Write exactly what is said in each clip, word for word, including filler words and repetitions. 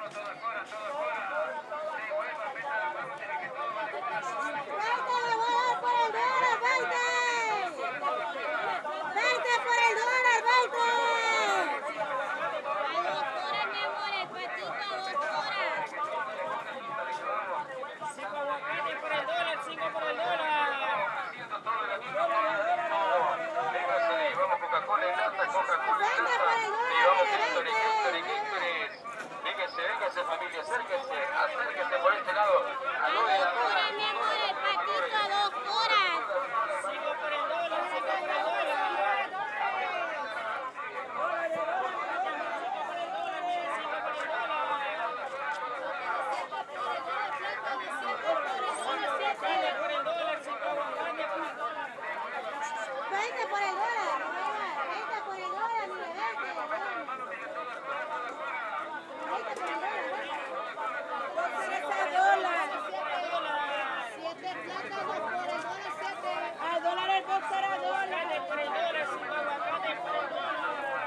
Véngase familia, acérquese, acérquese por este lado. Alore, Doctora, mi amor, el patito a dos horas. Sigo por el dólar, sigo por el dólar. veinte por el dólar, veinte por el dólar, mire, veinte. veinte por el dólar. siete plata, dos por el dólar, siete. Al dólar el boxer a dólar. Por el dólar, cinco aguacates por el dólar.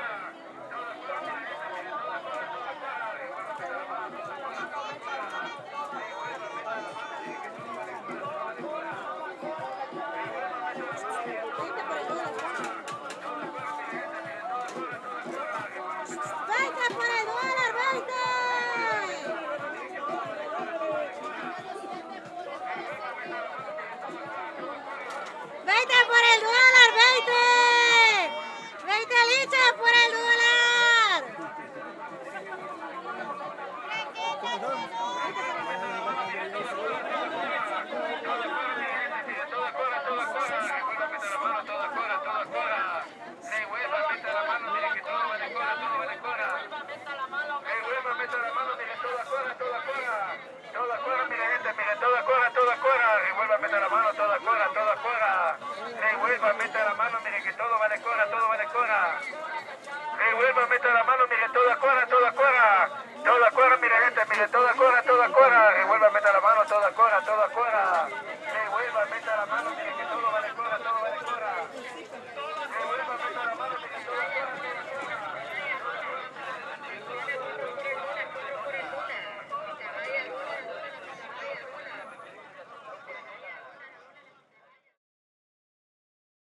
veinte por el dólar, veinte. veinte por el dólar, veinte. veinte lichas por el dólar. Toda cora, toda cora, revuelva a meter la mano, toda cora, toda cora, revuelva a meter la mano, mire que todo vale cora, todo vale cora, revuelva a meter la mano, mire toda cora, toda cora, toda cora, mire gente, mire toda cora, toda cora, revuelva a meter la mano, toda cora, toda cora.